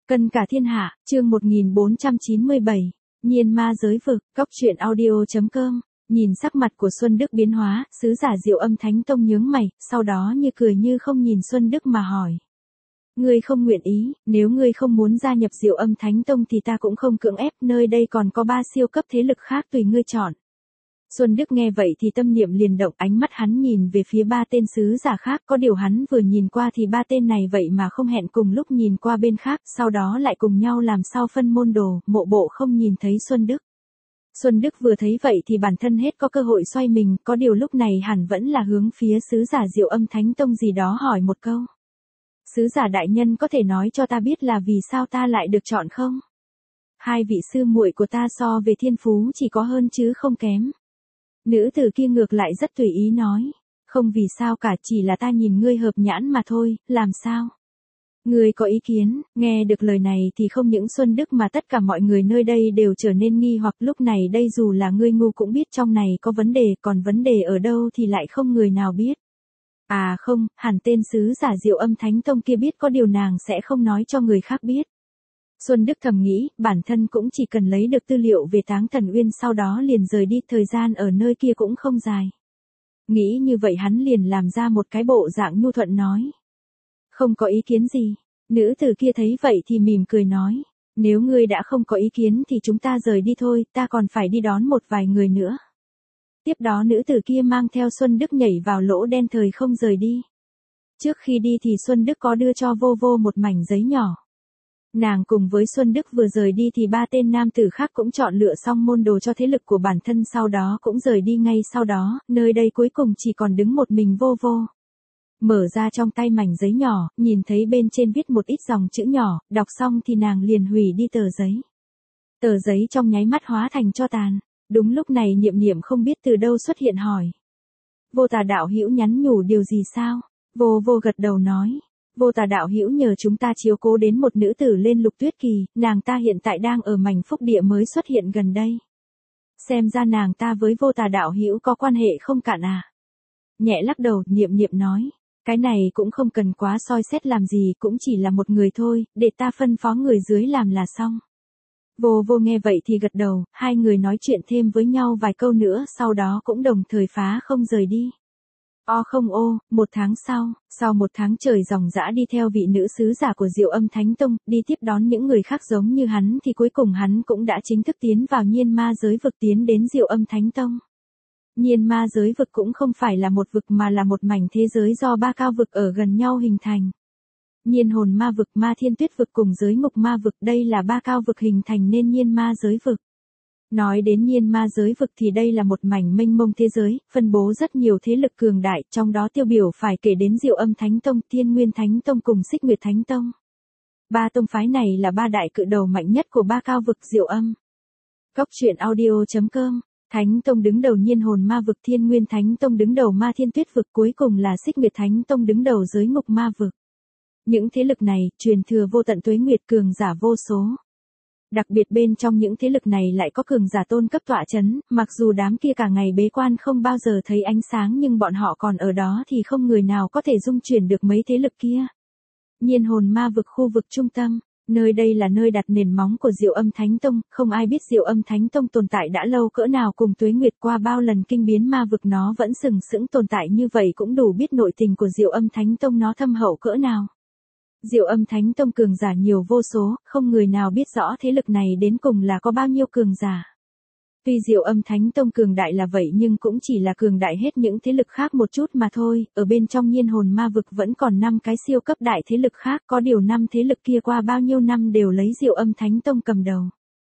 Cân cả thiên hạ, chương 1497, Nhiên ma giới vực, Cóc truyện audio.com. Nhìn sắc mặt của Xuân Đức biến hóa, sứ giả Diệu Âm Thánh Tông nhướng mày, sau đó như cười như không nhìn Xuân Đức mà hỏi. Ngươi không nguyện ý, nếu ngươi không muốn gia nhập Diệu Âm Thánh Tông thì ta cũng không cưỡng ép, nơi đây còn có 3 siêu cấp thế lực khác tùy ngươi chọn. Xuân Đức nghe vậy thì tâm niệm liền động, ánh mắt hắn nhìn về phía 3 tên sứ giả khác, có điều hắn vừa nhìn qua thì 3 tên này vậy mà không hẹn cùng lúc nhìn qua bên khác, sau đó lại cùng nhau làm sao phân môn đồ, mộ bộ không nhìn thấy Xuân Đức. Xuân Đức vừa thấy vậy thì bản thân hết có cơ hội xoay mình, có điều lúc này hẳn vẫn là hướng phía sứ giả Diệu Âm Thánh Tông gì đó hỏi một câu. Sứ giả đại nhân có thể nói cho ta biết là vì sao ta lại được chọn không? 2 vị sư muội của ta so về thiên phú chỉ có hơn chứ không kém. Nữ tử kia ngược lại rất tùy ý nói. Không vì sao cả, chỉ là ta nhìn ngươi hợp nhãn mà thôi, làm sao? Ngươi có ý kiến? Nghe được lời này thì không những Xuân Đức mà tất cả mọi người nơi đây đều trở nên nghi hoặc, lúc này đây dù là ngươi ngu cũng biết trong này có vấn đề, còn vấn đề ở đâu thì lại không người nào biết. À không, hẳn tên sứ giả Diệu Âm Thánh Tông kia biết, có điều nàng sẽ không nói cho người khác biết. Xuân Đức thầm nghĩ, bản thân cũng chỉ cần lấy được tư liệu về Táng Thần Uyên sau đó liền rời đi, thời gian ở nơi kia cũng không dài. Nghĩ như vậy hắn liền làm ra một cái bộ dạng nhu thuận nói. Không có ý kiến gì. Nữ tử kia thấy vậy thì mỉm cười nói. Nếu ngươi đã không có ý kiến thì chúng ta rời đi thôi, ta còn phải đi đón một vài người nữa. Tiếp đó nữ tử kia mang theo Xuân Đức nhảy vào lỗ đen thời không rời đi. Trước khi đi thì Xuân Đức có đưa cho vô vô một mảnh giấy nhỏ. Nàng cùng với Xuân Đức vừa rời đi thì 3 tên nam tử khác cũng chọn lựa xong môn đồ cho thế lực của bản thân, sau đó cũng rời đi ngay sau đó, nơi đây cuối cùng chỉ còn đứng một mình vô vô. Mở ra trong tay mảnh giấy nhỏ, nhìn thấy bên trên viết một ít dòng chữ nhỏ, đọc xong thì nàng liền hủy đi tờ giấy. Tờ giấy trong nháy mắt hóa thành tro tàn. Đúng lúc này Niệm Niệm không biết từ đâu xuất hiện hỏi. Vô Tà đạo hữu nhắn nhủ điều gì sao? Vô vô gật đầu nói. Vô Tà đạo hữu nhờ chúng ta chiếu cố đến một nữ tử lên Lục Tuyết Kỳ, nàng ta hiện tại đang ở mảnh phúc địa mới xuất hiện gần đây. Xem ra nàng ta với Vô Tà đạo hữu có quan hệ không cạn à? Nhẹ lắc đầu, Niệm Niệm nói. Cái này cũng không cần quá soi xét làm gì, cũng chỉ là một người thôi, để ta phân phó người dưới làm là xong. Vô vô nghe vậy thì gật đầu, 2 người nói chuyện thêm với nhau vài câu nữa, sau đó cũng đồng thời phá không rời đi. Không ô, 1 tháng sau 1 tháng trời ròng rã đi theo vị nữ sứ giả của Diệu Âm Thánh Tông, đi tiếp đón những người khác giống như hắn thì cuối cùng hắn cũng đã chính thức tiến vào Nhiên ma giới vực, tiến đến Diệu Âm Thánh Tông. Nhiên ma giới vực cũng không phải là một vực mà là một mảnh thế giới do 3 cao vực ở gần nhau hình thành. Nhiên hồn ma vực, Ma Thiên Tuyết vực cùng giới ngục ma vực, đây là 3 cao vực hình thành nên nhiên ma giới vực. Nói đến nhiên ma giới vực thì đây là một mảnh mênh mông thế giới, phân bố rất nhiều thế lực cường đại, trong đó tiêu biểu phải kể đến Diệu Âm Thánh Tông, Thiên Nguyên Thánh Tông cùng Xích Nguyệt Thánh Tông. 3 tông phái này là 3 đại cự đầu mạnh nhất của 3 cao vực Diệu Âm. Cóc truyện audio.com. Thánh Tông đứng đầu Nhiên hồn ma vực, Thiên Nguyên Thánh Tông đứng đầu Ma Thiên Tuyết vực, cuối cùng là Xích Nguyệt Thánh Tông đứng đầu giới ngục ma vực. Những thế lực này, truyền thừa vô tận tuế nguyệt, cường giả vô số. Đặc biệt bên trong những thế lực này lại có cường giả tôn cấp tọa chấn, mặc dù đám kia cả ngày bế quan không bao giờ thấy ánh sáng nhưng bọn họ còn ở đó thì không người nào có thể dung chuyển được mấy thế lực kia. Nhiên hồn ma vực, khu vực trung tâm. Nơi đây là nơi đặt nền móng của Diệu Âm Thánh Tông, không ai biết Diệu Âm Thánh Tông tồn tại đã lâu cỡ nào, cùng tuế nguyệt qua bao lần kinh biến ma vực nó vẫn sừng sững tồn tại như vậy cũng đủ biết nội tình của Diệu Âm Thánh Tông nó thâm hậu cỡ nào. Diệu Âm Thánh Tông cường giả nhiều vô số, không người nào biết rõ thế lực này đến cùng là có bao nhiêu cường giả. Tuy Diệu Âm Thánh Tông cường đại là vậy nhưng cũng chỉ là cường đại hết những thế lực khác một chút mà thôi, ở bên trong Nhiên hồn ma vực vẫn còn 5 cái siêu cấp đại thế lực khác, có điều 5 thế lực kia qua bao nhiêu năm đều lấy Diệu Âm Thánh Tông cầm đầu.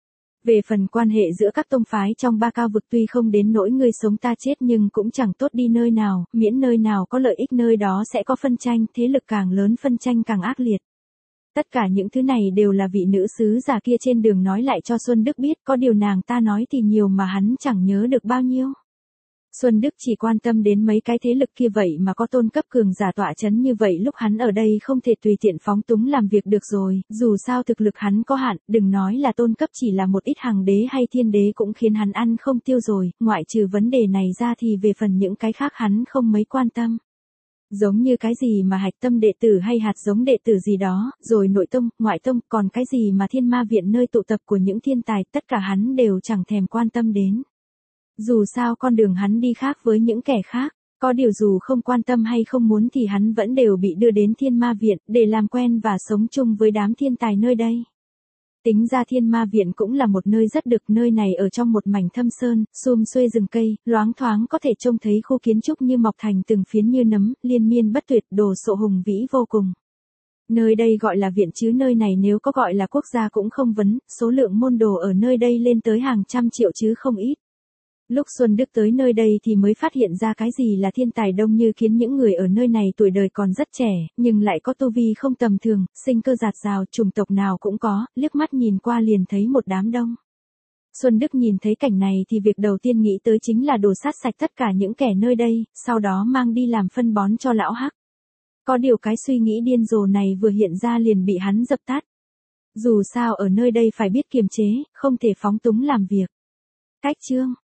Về phần quan hệ giữa các tông phái trong 3 cao vực tuy không đến nỗi ngươi sống ta chết nhưng cũng chẳng tốt đi nơi nào, miễn nơi nào có lợi ích nơi đó sẽ có phân tranh, thế lực càng lớn phân tranh càng ác liệt. Tất cả những thứ này đều là vị nữ sứ giả kia trên đường nói lại cho Xuân Đức biết, có điều nàng ta nói thì nhiều mà hắn chẳng nhớ được bao nhiêu. Xuân Đức chỉ quan tâm đến mấy cái thế lực kia vậy mà có tôn cấp cường giả tọa chấn như vậy, lúc hắn ở đây không thể tùy tiện phóng túng làm việc được rồi, dù sao thực lực hắn có hạn, đừng nói là tôn cấp, chỉ là một ít hàng đế hay thiên đế cũng khiến hắn ăn không tiêu rồi, ngoại trừ vấn đề này ra thì về phần những cái khác hắn không mấy quan tâm. Giống như cái gì mà hạch tâm đệ tử hay hạt giống đệ tử gì đó, rồi nội tông, ngoại tông, còn cái gì mà thiên ma viện nơi tụ tập của những thiên tài, tất cả hắn đều chẳng thèm quan tâm đến. Dù sao con đường hắn đi khác với những kẻ khác, có điều dù không quan tâm hay không muốn thì hắn vẫn đều bị đưa đến thiên ma viện để làm quen và sống chung với đám thiên tài nơi đây. Tính ra thiên ma viện cũng là một nơi rất được, nơi này ở trong một mảnh thâm sơn, sum xuê rừng cây, loáng thoáng có thể trông thấy khu kiến trúc như mọc thành từng phiến như nấm, liên miên bất tuyệt, đồ sộ hùng vĩ vô cùng. Nơi đây gọi là viện chứ nơi này nếu có gọi là quốc gia cũng không vấn, số lượng môn đồ ở nơi đây lên tới hàng trăm triệu chứ không ít. Lúc Xuân Đức tới nơi đây thì mới phát hiện ra cái gì là thiên tài đông như kiến, những người ở nơi này tuổi đời còn rất trẻ, nhưng lại có tu vi không tầm thường, sinh cơ dạt dào, chủng tộc nào cũng có, liếc mắt nhìn qua liền thấy một đám đông. Xuân Đức nhìn thấy cảnh này thì việc đầu tiên nghĩ tới chính là đổ sát sạch tất cả những kẻ nơi đây, sau đó mang đi làm phân bón cho lão Hắc. Có điều cái suy nghĩ điên rồ này vừa hiện ra liền bị hắn dập tắt. Dù sao ở nơi đây phải biết kiềm chế, không thể phóng túng làm việc. Cách chương